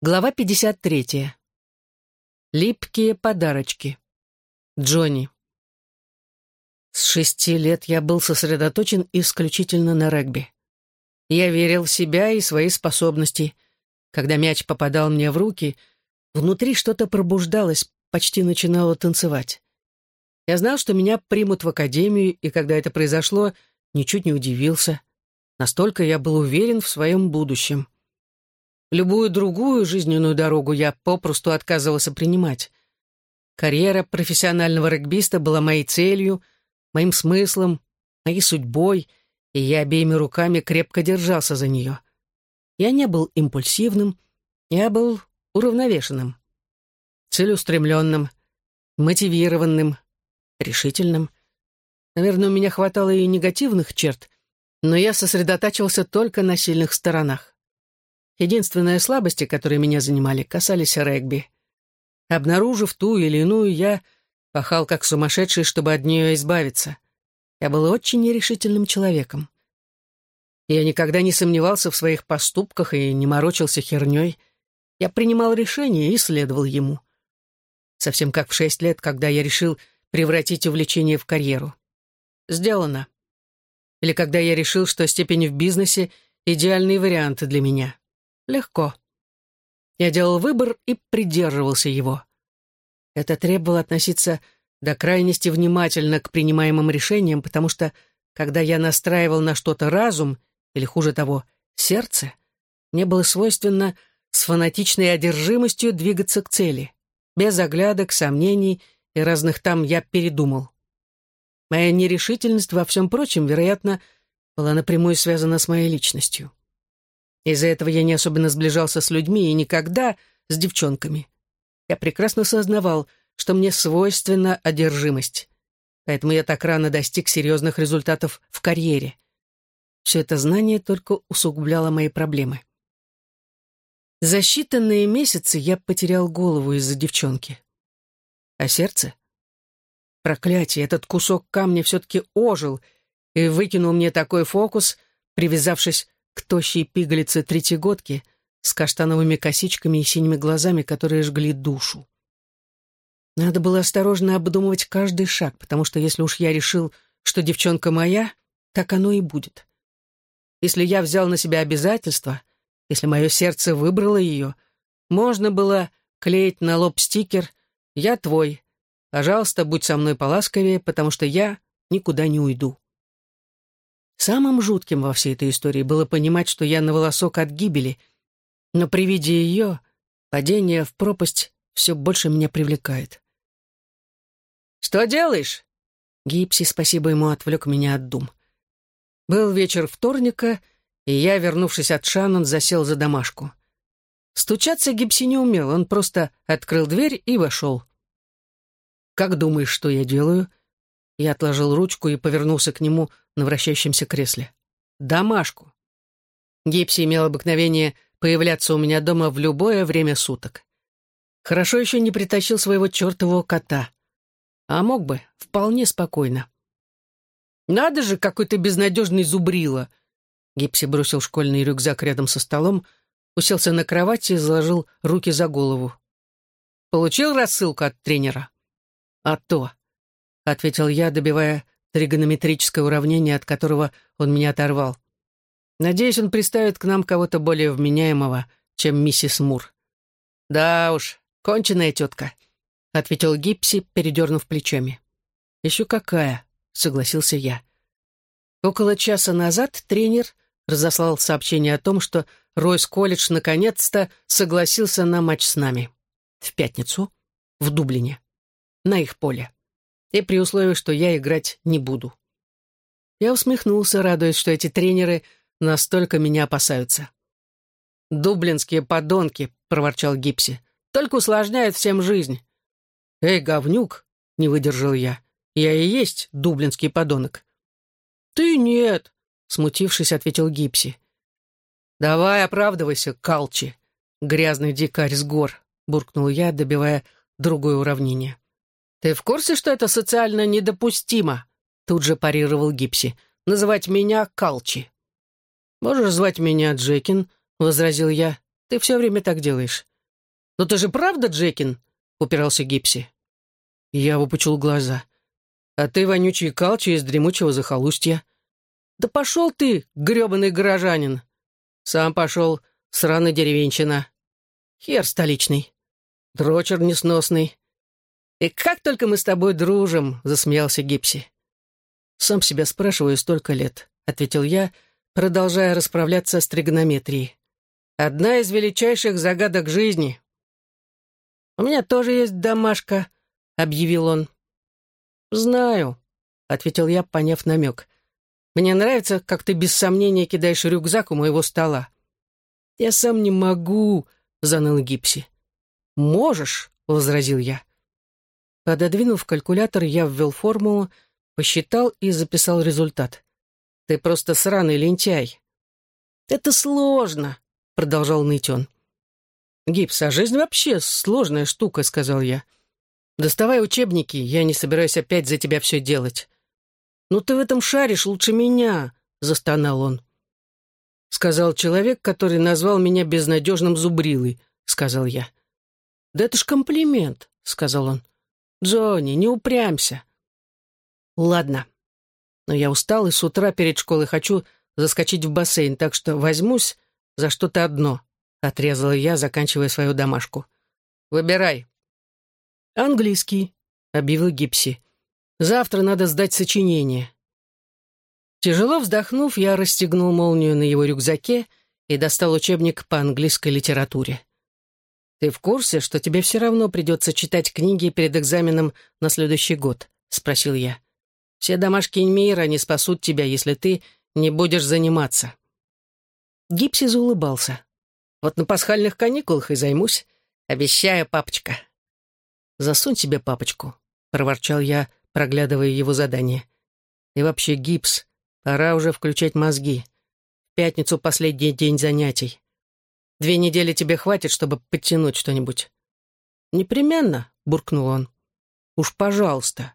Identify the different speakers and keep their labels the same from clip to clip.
Speaker 1: Глава 53. Липкие подарочки. Джонни. С 6 лет я был сосредоточен исключительно на регби. Я верил в себя и свои способности. Когда мяч попадал мне в руки, внутри что-то пробуждалось, почти начинало танцевать. Я знал, что меня примут в академию, и когда это произошло, ничуть не удивился. Настолько я был уверен в своем будущем. Любую другую жизненную дорогу я попросту отказывался принимать. Карьера профессионального регбиста была моей целью, моим смыслом, моей судьбой, и я обеими руками крепко держался за нее. Я не был импульсивным, я был уравновешенным, целеустремленным, мотивированным, решительным. Наверное, у меня хватало и негативных черт, но я сосредотачивался только на сильных сторонах. Единственные слабости, которые меня занимали, касались регби. Обнаружив ту или иную, я пахал как сумасшедший, чтобы от нее избавиться. Я был очень нерешительным человеком. Я никогда не сомневался в своих поступках и не морочился херней. Я принимал решение и следовал ему. Совсем как в 6 лет, когда я решил превратить увлечение в карьеру. Сделано. Или когда я решил, что степень в бизнесе — идеальный вариант для меня. Легко. Я делал выбор и придерживался его. Это требовало относиться до крайности внимательно к принимаемым решениям, потому что, когда я настраивал на что-то разум, или, хуже того, сердце, мне было свойственно с фанатичной одержимостью двигаться к цели, без оглядок, сомнений и разных там «я передумал». Моя нерешительность во всем прочем, вероятно, была напрямую связана с моей личностью. Из-за этого я не особенно сближался с людьми и никогда с девчонками. Я прекрасно сознавал, что мне свойственна одержимость. Поэтому я так рано достиг серьезных результатов в карьере. Все это знание только усугубляло мои проблемы. За считанные месяцы я потерял голову из-за девчонки. А сердце? Проклятие, этот кусок камня все-таки ожил и выкинул мне такой фокус, привязавшись к тощей пигалице третьегодки с каштановыми косичками и синими глазами, которые жгли душу. Надо было осторожно обдумывать каждый шаг, потому что если уж я решил, что девчонка моя, так оно и будет. Если я взял на себя обязательства, если мое сердце выбрало ее, можно было клеить на лоб стикер «Я твой. Пожалуйста, будь со мной поласковее, потому что я никуда не уйду». Самым жутким во всей этой истории было понимать, что я на волосок от гибели, но при виде ее падение в пропасть все больше меня привлекает. «Что делаешь?» Гипси, спасибо ему, отвлек меня от дум. Был вечер вторника, и я, вернувшись от Шаннон, засел за домашку. Стучаться Гипси не умел, он просто открыл дверь и вошел. «Как думаешь, что я делаю?» Я отложил ручку и повернулся к нему на вращающемся кресле. «Домашку». Гипси имел обыкновение появляться у меня дома в любое время суток. Хорошо еще не притащил своего чертового кота. А мог бы, вполне спокойно. «Надо же, какой ты безнадежный зубрила!» Гипси бросил школьный рюкзак рядом со столом, уселся на кровати и заложил руки за голову. «Получил рассылку от тренера?» «А то», — ответил я, добивая тригонометрическое уравнение, от которого он меня оторвал. «Надеюсь, он приставит к нам кого-то более вменяемого, чем миссис Мур». «Да уж, конченая тетка», — ответил Гипси, передернув плечами. «Еще какая», — согласился я. Около часа назад тренер разослал сообщение о том, что Ройс-колледж наконец-то согласился на матч с нами. В пятницу, в Дублине, на их поле. И при условии, что я играть не буду. Я усмехнулся, радуясь, что эти тренеры настолько меня опасаются. «Дублинские подонки», — проворчал Гипси, — «только усложняют всем жизнь». «Эй, говнюк», — не выдержал я, — «я и есть дублинский подонок». «Ты нет», — смутившись, ответил Гипси. «Давай оправдывайся, Калчи, грязный дикарь с гор», — буркнул я, добивая другое уравнение. «Ты в курсе, что это социально недопустимо?» Тут же парировал Гипси. «Называть меня Калчи». «Можешь звать меня Джекин», — возразил я. «Ты все время так делаешь. «Но ты же правда, Джекин?» — упирался Гипси. Я выпучил глаза. «А ты, вонючий Калчи из дремучего захолустья». «Да пошел ты, гребаный горожанин!» «Сам пошел, сраный деревенщина. Хер столичный. Дрочер несносный. И как только мы с тобой дружим!» — засмеялся Гипси. «Сам себя спрашиваю столько лет», — ответил я, продолжая расправляться с тригонометрией. «Одна из величайших загадок жизни». «У меня тоже есть домашка», — объявил он. «Знаю», — ответил я, поняв намек. «Мне нравится, как ты без сомнения кидаешь рюкзак у моего стола». «Я сам не могу», — заныл Гипси. «Можешь», — возразил я. Пододвинув калькулятор, я ввел формулу, посчитал и записал результат. «Ты просто сраный лентяй». «Это сложно», — продолжал ныть он. «Гипс, а жизнь вообще сложная штука», — сказал я. «Доставай учебники, я не собираюсь опять за тебя все делать». «Ну ты в этом шаришь лучше меня», — застонал он. «Сказал человек, который назвал меня безнадежным зубрилой», — сказал я. «Да это ж комплимент», — сказал он. «Джонни, не упрямься». «Ладно, но я устал и с утра перед школой хочу заскочить в бассейн, так что возьмусь за что-то одно», — отрезала я, заканчивая свою домашку. «Выбирай». «Английский», — объявил Гипси. «Завтра надо сдать сочинение». Тяжело вздохнув, я расстегнул молнию на его рюкзаке и достал учебник по английской литературе. «Ты в курсе, что тебе все равно придется читать книги перед экзаменом на следующий год?» — спросил я. «Все домашки мира не спасут тебя, если ты не будешь заниматься». Гипси заулыбался. «Вот на пасхальных каникулах и займусь. Обещаю, папочка». «Засунь себе папочку», — проворчал я, проглядывая его задание. «И вообще, Гипс, пора уже включать мозги. В пятницу последний день занятий. 2 недели тебе хватит, чтобы подтянуть что-нибудь?» «Непременно», — буркнул он. «Уж пожалуйста».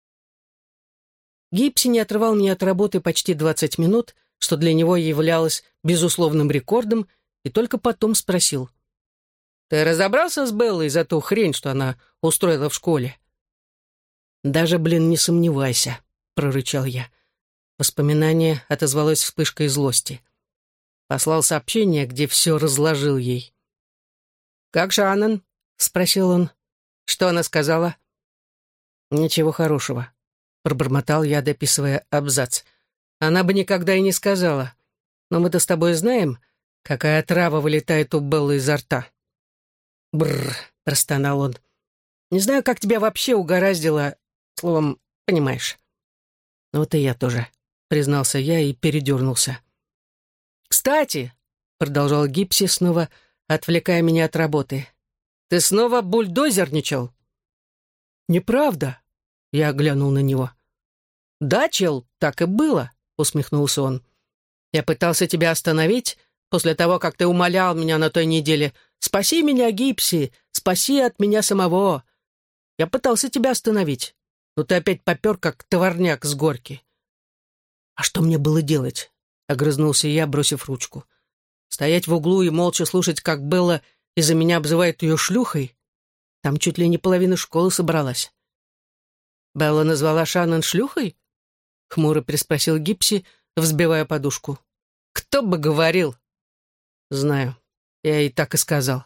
Speaker 1: Гипси не отрывал меня от работы почти 20 минут, что для него являлось безусловным рекордом, и только потом спросил. «Ты разобрался с Беллой за ту хрень, что она устроила в школе?» «Даже, не сомневайся», — прорычал я. Воспоминание отозвалось вспышкой злости. Послал сообщение, где все разложил ей. «Как Шаннон?» — спросил он. «Что она сказала?» «Ничего хорошего», — пробормотал я, дописывая абзац. «Она бы никогда и не сказала. Но мы-то с тобой знаем, какая трава вылетает у Беллы изо рта». «Бррр», — простонал он. «Не знаю, как тебя вообще угораздило, словом, понимаешь». «Вот и я тоже», — признался я и передернулся. «Кстати», — продолжал Гипси, снова отвлекая меня от работы, «ты снова бульдозерничал?» «Неправда», — я глянул на него. «Да, чел, так и было», — усмехнулся он. «Я пытался тебя остановить после того, как ты умолял меня на той неделе. Спаси меня, Гипси, спаси от меня самого. Я пытался тебя остановить, но ты опять попер, как товарняк с горки». «А что мне было делать?» — огрызнулся я, бросив ручку. «Стоять в углу и молча слушать, как Белла из-за меня обзывает ее шлюхой? Там чуть ли не половина школы собралась». «Белла назвала Шаннон шлюхой?» — хмуро переспросил Гипси, взбивая подушку. «Кто бы говорил?» «Знаю, я и так и сказал».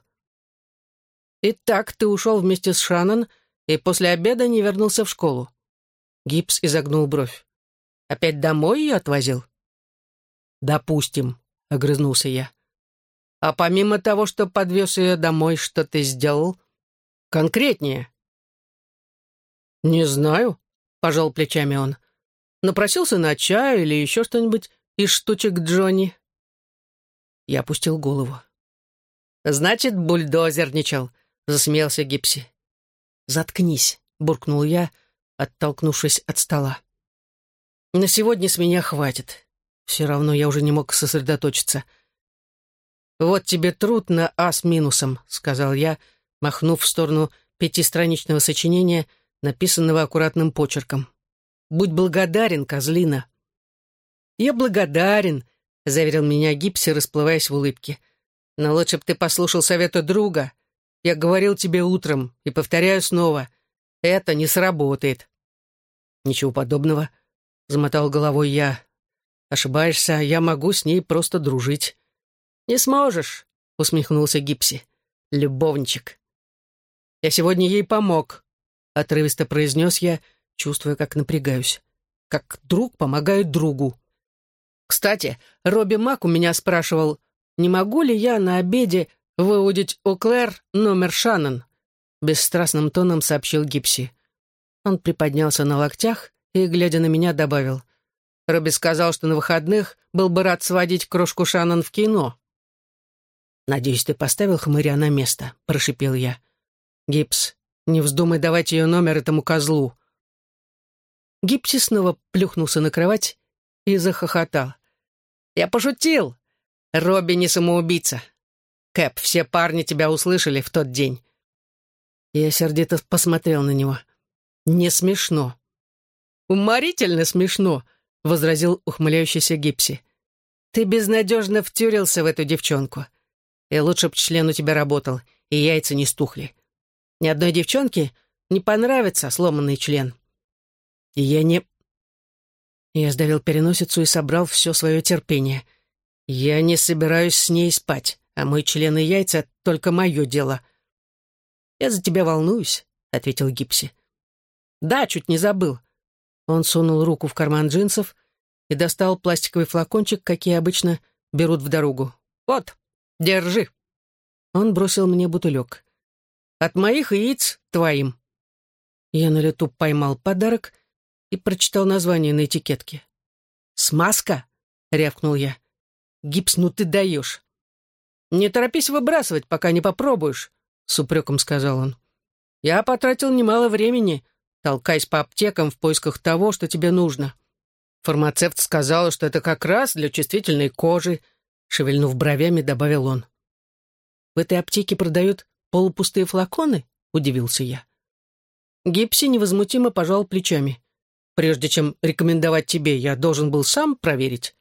Speaker 1: «Итак, ты ушел вместе с Шаннон и после обеда не вернулся в школу». Гипс изогнул бровь. «Опять домой ее отвозил?» «Допустим», — огрызнулся я. «А помимо того, что подвез ее домой, что ты сделал? Конкретнее». «Не знаю», — пожал плечами он. «Напросился на чай или еще что-нибудь из штучек Джонни». Я опустил голову. «Значит, бульдозерничал», — засмеялся Гипси. «Заткнись», — буркнул я, оттолкнувшись от стола. «На сегодня с меня хватит. Все равно я уже не мог сосредоточиться». «Вот тебе труд на А с минусом», — сказал я, махнув в сторону 5-страничного сочинения, написанного аккуратным почерком. «Будь благодарен, козлина». «Я благодарен», — заверил меня Гипси, расплываясь в улыбке. «Но лучше б ты послушал совета друга Я говорил тебе утром и повторяю снова. Это не сработает». «Ничего подобного», — замотал головой я. «Ошибаешься, я могу с ней просто дружить». «Не сможешь», — усмехнулся Гипси. «Любовничек». «Я сегодня ей помог», — отрывисто произнес я, чувствуя, как напрягаюсь. «Как друг помогает другу». «Кстати, Робби Мак у меня спрашивал, не могу ли я на обеде выудить у Клэр номер Шаннон?» Бесстрастным тоном сообщил Гипси. Он приподнялся на локтях и, глядя на меня, добавил. «Робби сказал, что на выходных был бы рад сводить крошку Шаннон в кино». «Надеюсь, ты поставил хмыря на место», — прошипел я. «Гипс, не вздумай давать ее номер этому козлу». Гипси снова плюхнулся на кровать и захохотал. «Я пошутил. Робби не самоубийца. Кэп, все парни тебя услышали в тот день». Я сердито посмотрел на него. «Не смешно». «Уморительно смешно», — возразил ухмыляющийся Гипси. «Ты безнадежно втюрился в эту девчонку. И лучше б член у тебя работал, и яйца не стухли. Ни одной девчонке не понравится сломанный член». И Я сдавил переносицу и собрал все свое терпение. «Я не собираюсь с ней спать, а мой член и яйца — только мое дело». «Я за тебя волнуюсь», — ответил Гипси. «Да, чуть не забыл». Он сунул руку в карман джинсов и достал пластиковый флакончик, какие обычно берут в дорогу. «Вот, держи». Он бросил мне бутылек. «От моих яиц твоим». Я на лету поймал подарок и прочитал название на этикетке. «Смазка?» — рявкнул я. «Гипс, ну ты даешь». «Не торопись выбрасывать, пока не попробуешь», — с упреком сказал он. «Я потратил немало времени, толкаясь по аптекам в поисках того, что тебе нужно. Фармацевт сказал, что это как раз для чувствительной кожи», — шевельнув бровями, добавил он. «В этой аптеке продают полупустые флаконы?» — удивился я. Гипси невозмутимо пожал плечами. «Прежде чем рекомендовать тебе, я должен был сам проверить».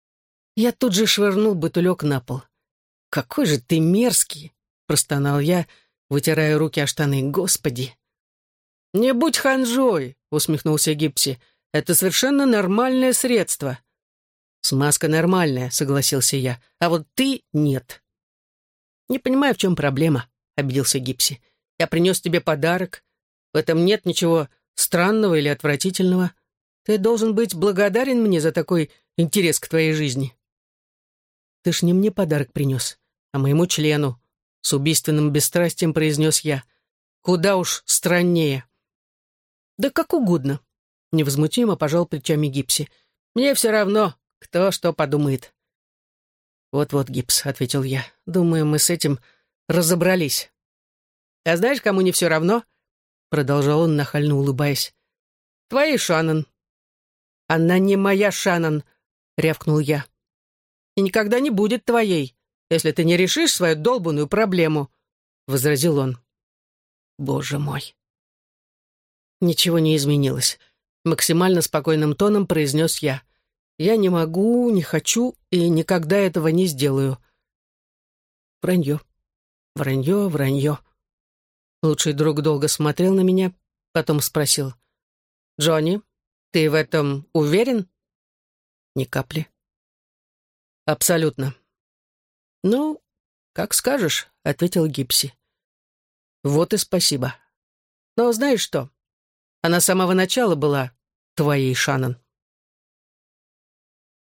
Speaker 1: Я тут же швырнул бутылек на пол. «Какой же ты мерзкий!» — простонал я, вытирая руки о штаны. «Господи!» «Не будь ханжой!» — усмехнулся Гипси. «Это совершенно нормальное средство». «Смазка нормальная», — согласился я, «а вот ты нет». «Не понимаю, в чем проблема», — обиделся Гипси. «Я принес тебе подарок. В этом нет ничего странного или отвратительного. Ты должен быть благодарен мне за такой интерес к твоей жизни». «Ты ж не мне подарок принес, а моему члену», — с убийственным бесстрастием произнес я. «Куда уж страннее». «Да как угодно», — невозмутимо пожал плечами Гипси. «Мне все равно, кто что подумает». «Вот-вот, Гипс», — ответил я. «Думаю, мы с этим разобрались». «А знаешь, кому не все равно?» — продолжал он, нахально улыбаясь. «Твоей Шаннон». «Она не моя Шаннон», — рявкнул я. «И никогда не будет твоей, если ты не решишь свою долбанную проблему», — возразил он. Боже мой. Ничего не изменилось. Максимально спокойным тоном произнес я. «Я не могу, не хочу и никогда этого не сделаю». Вранье, вранье, вранье. Лучший друг долго смотрел на меня, потом спросил. «Джонни, ты в этом уверен?» «Ни капли». «Абсолютно». «Ну, как скажешь», — ответил Гипси. «Вот и спасибо. Но знаешь что? Она с самого начала была твоей, Шаннон».